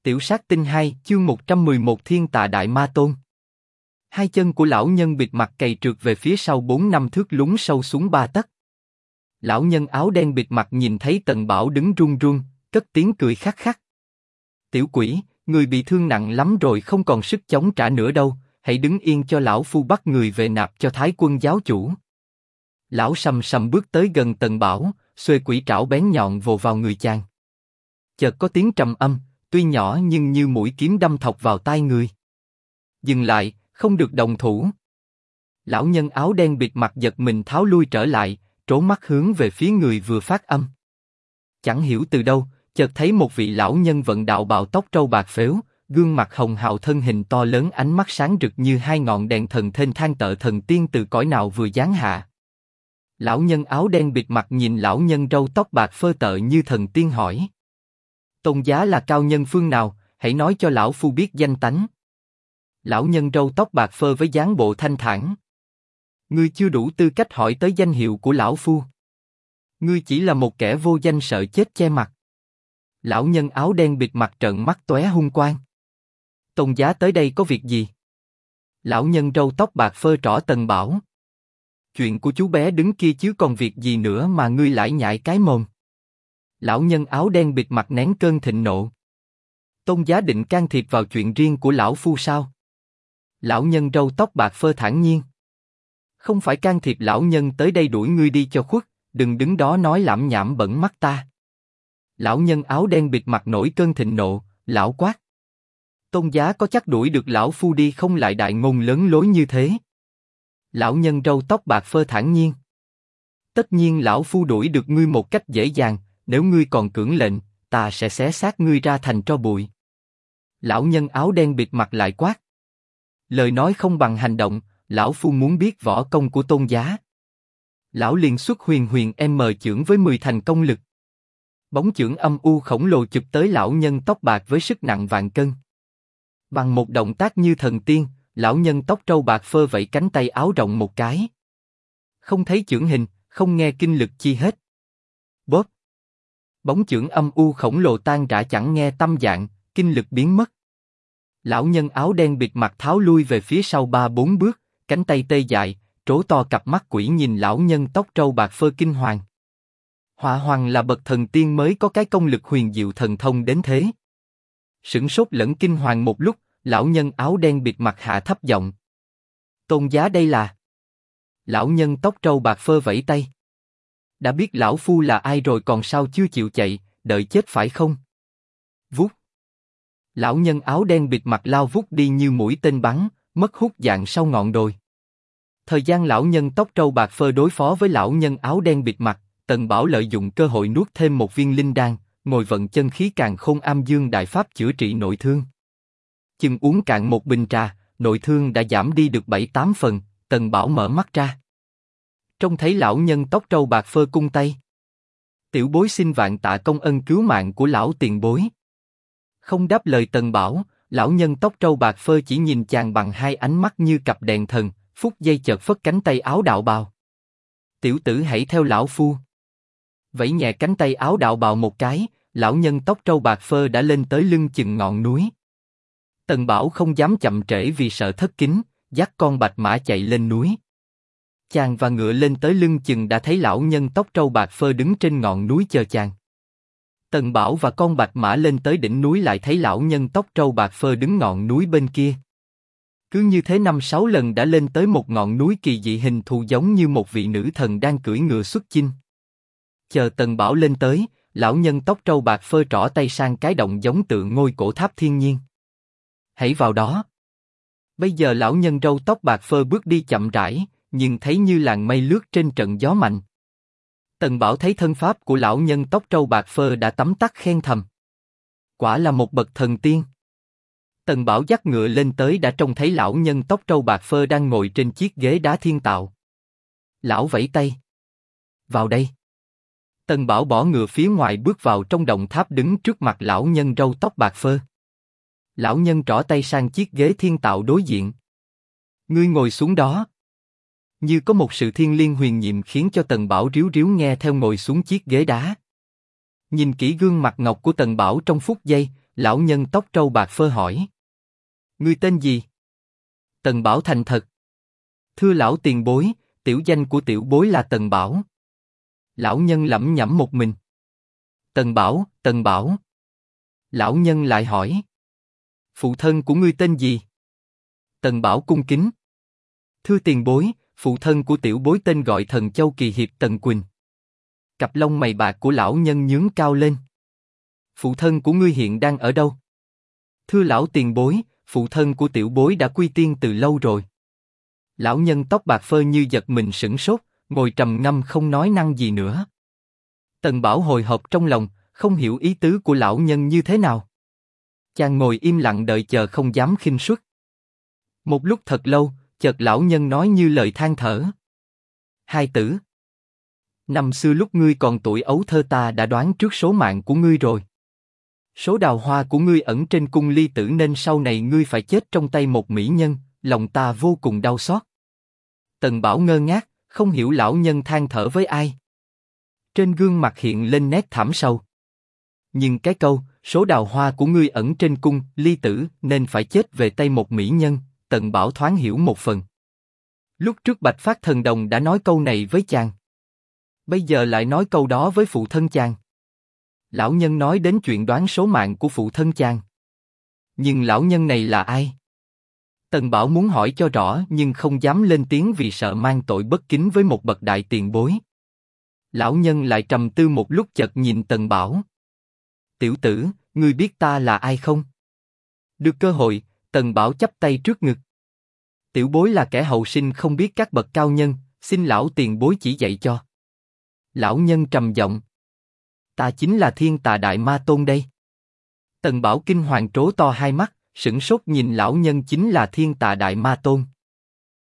Tiểu sát tinh 2, chương 111 Thiên Tà Đại Ma Tôn. Hai chân của lão nhân bịt mặt cày trượt về phía sau 4-5 thước lún sâu xuống 3 tấc. Lão nhân áo đen bịt mặt nhìn thấy Tần Bảo đứng run run, cất tiếng cười khắc khắc. Tiểu quỷ, người bị thương nặng lắm rồi, không còn sức chống trả nữa đâu, hãy đứng yên cho lão phu bắt người về nạp cho Thái Quân giáo chủ. Lão sầm sầm bước tới gần Tần Bảo, xuề quỷ trảo bén nhọn vồ vào người chàng. Chợt có tiếng trầm âm, tuy nhỏ nhưng như mũi kiếm đâm thọc vào tai người. Dừng lại, không được động thủ. Lão nhân áo đen bịt mặt giật mình tháo lui trở lại, trố mắt hướng về phía người vừa phát âm. Chẳng hiểu từ đâu, chợt thấy một vị lão nhân vận đạo bào tóc trâu bạc phếu, gương mặt hồng hào, thân hình to lớn, ánh mắt sáng rực như hai ngọn đèn thần thênh thang, tợ thần tiên từ cõi nào vừa giáng hạ. Lão nhân áo đen bịt mặt nhìn lão nhân râu tóc bạc phơ tợ như thần tiên hỏi: Tôn giá là cao nhân phương nào, hãy nói cho lão phu biết danh tánh. Lão nhân râu tóc bạc phơ với dáng bộ thanh thản: Ngươi chưa đủ tư cách hỏi tới danh hiệu của lão phu. Ngươi chỉ là một kẻ vô danh sợ chết che mặt. Lão nhân áo đen bịt mặt trợn mắt tóe hung quang. Tôn giá tới đây có việc gì? Lão nhân râu tóc bạc phơ trỏ Tần Bảo: Chuyện của chú bé đứng kia chứ còn việc gì nữa mà ngươi lải nhải cái mồm. Lão nhân áo đen bịt mặt nén cơn thịnh nộ: Tôn giá định can thiệp vào chuyện riêng của lão phu sao? Lão nhân râu tóc bạc phơ thản nhiên: Không phải can thiệp, lão nhân tới đây đuổi ngươi đi cho khuất, đừng đứng đó nói lảm nhảm bẩn mắt ta. Lão nhân áo đen bịt mặt nổi cơn thịnh nộ, lão quát: Tôn giá có chắc đuổi được lão phu đi không, lại đại ngôn lớn lối như thế? Lão nhân râu tóc bạc phơ thản nhiên: Tất nhiên lão phu đuổi được ngươi một cách dễ dàng, nếu ngươi còn cưỡng lệnh, ta sẽ xé xác ngươi ra thành tro bụi. Lão nhân áo đen bịt mặt lại quát: Lời nói không bằng hành động, lão phu muốn biết võ công của tôn giá. Lão liền xuất huyền huyền chưởng với 10 thành công lực. Bóng chưởng âm u khổng lồ chụp tới lão nhân tóc bạc với sức nặng vạn cân. Bằng một động tác như thần tiên, lão nhân tóc trâu bạc phơ vẫy cánh tay áo rộng một cái. Không thấy chưởng hình, không nghe kinh lực chi hết. Bóp! Bóng chưởng âm u khổng lồ tan rã, chẳng nghe tâm dạng, kinh lực biến mất. Lão nhân áo đen bịt mặt tháo lui về phía sau 3-4 bước, cánh tay tê dại, trố to cặp mắt quỷ nhìn lão nhân tóc trâu bạc phơ kinh hoàng. Họa hoàng là bậc thần tiên mới có cái công lực huyền diệu thần thông đến thế. Sửng sốt lẫn kinh hoàng một lúc, lão nhân áo đen bịt mặt hạ thấp giọng: Tôn giá đây là? Lão nhân tóc trâu bạc phơ vẫy tay: Đã biết lão phu là ai rồi còn sao chưa chịu chạy, đợi chết phải không? Vút! Lão nhân áo đen bịt mặt lao vút đi như mũi tên bắn, mất hút dạng sau ngọn đồi. Thời gian lão nhân tóc trâu bạc phơ đối phó với lão nhân áo đen bịt mặt, Tần Bảo lợi dụng cơ hội nuốt thêm một viên linh đan, ngồi vận chân khí càn khôn âm dương đại pháp chữa trị nội thương. Chừng uống cạn một bình trà, nội thương đã giảm đi được 7-8 phần. Tần Bảo mở mắt ra, trông thấy lão nhân tóc trâu bạc phơ cung tay: Tiểu bối xin vạn tạ công ân cứu mạng của lão tiền bối. Không đáp lời Tần Bảo, lão nhân tóc trâu bạc phơ chỉ nhìn chàng bằng hai ánh mắt như cặp đèn thần, phút giây chợt phất cánh tay áo đạo bào: Tiểu tử hãy theo lão phu. Vẫy nhẹ cánh tay áo đạo bào một cái, lão nhân tóc trâu bạc phơ đã lên tới lưng chừng ngọn núi. Tần Bảo không dám chậm trễ vì sợ thất kính, dắt con bạch mã chạy lên núi. Chàng và ngựa lên tới lưng chừng đã thấy lão nhân tóc trâu bạc phơ đứng trên ngọn núi chờ chàng. Tần Bảo và con bạch mã lên tới đỉnh núi lại thấy lão nhân tóc trâu bạc phơ đứng ngọn núi bên kia. Cứ như thế 5-6 lần đã lên tới một ngọn núi kỳ dị hình thù giống như một vị nữ thần đang cưỡi ngựa xuất chinh. Chờ Tần Bảo lên tới, lão nhân tóc trâu bạc phơ trỏ tay sang cái động giống tượng ngôi cổ tháp thiên nhiên: Hãy vào đó. Bây giờ lão nhân râu tóc bạc phơ bước đi chậm rãi, nhưng thấy như làn mây lướt trên trận gió mạnh. Tần Bảo thấy thân pháp của lão nhân tóc trâu bạc phơ đã tấm tắc khen thầm: Quả là một bậc thần tiên. Tần Bảo dắt ngựa lên tới đã trông thấy lão nhân tóc trâu bạc phơ đang ngồi trên chiếc ghế đá thiên tạo. Lão vẫy tay: Vào đây. Tần Bảo bỏ ngựa phía ngoài bước vào trong động tháp, đứng trước mặt lão nhân râu tóc bạc phơ. Lão nhân trỏ tay sang chiếc ghế thiên tạo đối diện: Ngươi ngồi xuống đó. Như có một sự thiêng liêng huyền nhiệm khiến cho Tần Bảo ríu ríu nghe theo ngồi xuống chiếc ghế đá. Nhìn kỹ gương mặt ngọc của Tần Bảo trong phút giây, lão nhân tóc trâu bạc phơ hỏi. Ngươi tên gì? Tần Bảo thành thật. Thưa lão tiền bối, tiểu danh của tiểu bối là Tần Bảo. Lão nhân lẩm nhẩm một mình. Tần Bảo, Tần Bảo. Lão nhân lại hỏi. Phụ thân của ngươi tên gì? Tần Bảo cung kính. Thưa tiền bối, phụ thân của tiểu bối tên gọi Thần Châu Kỳ Hiệp Tần Quỳnh. Cặp lông mày bạc của lão nhân nhướng cao lên. Phụ thân của ngươi hiện đang ở đâu? Thưa lão tiền bối, phụ thân của tiểu bối đã quy tiên từ lâu rồi. Lão nhân tóc bạc phơ như giật mình sửng sốt, ngồi trầm ngâm không nói năng gì nữa. Tần Bảo hồi hộp trong lòng, không hiểu ý tứ của lão nhân như thế nào. Chàng ngồi im lặng đợi chờ không dám khinh suất. Một lúc thật lâu, chợt lão nhân nói như lời than thở. Hai tử, năm xưa lúc ngươi còn tuổi ấu thơ ta đã đoán trước số mạng của ngươi rồi. Số đào hoa của ngươi ẩn trên cung ly tử nên sau này ngươi phải chết trong tay một mỹ nhân, lòng ta vô cùng đau xót. Tần Bảo ngơ ngác, không hiểu lão nhân than thở với ai. Trên gương mặt hiện lên nét thảm sâu. Nhưng cái câu, số đào hoa của ngươi ẩn trên cung ly tử nên phải chết về tay một mỹ nhân, Tần Bảo thoáng hiểu một phần. Lúc trước Bạch Phát Thần Đồng đã nói câu này với chàng. Bây giờ lại nói câu đó với phụ thân chàng. Lão nhân nói đến chuyện đoán số mạng của phụ thân chàng. Nhưng lão nhân này là ai? Tần Bảo muốn hỏi cho rõ nhưng không dám lên tiếng vì sợ mang tội bất kính với một bậc đại tiền bối. Lão nhân lại trầm tư một lúc chợt nhìn Tần Bảo. Tiểu tử, ngươi biết ta là ai không? Được cơ hội, Tần Bảo chắp tay trước ngực. Tiểu bối là kẻ hậu sinh không biết các bậc cao nhân, xin lão tiền bối chỉ dạy cho. Lão nhân trầm giọng. Ta chính là Thiên Tà Đại Ma Tôn đây. Tần Bảo kinh hoàng trố to hai mắt, sửng sốt nhìn lão nhân chính là Thiên Tà Đại Ma Tôn.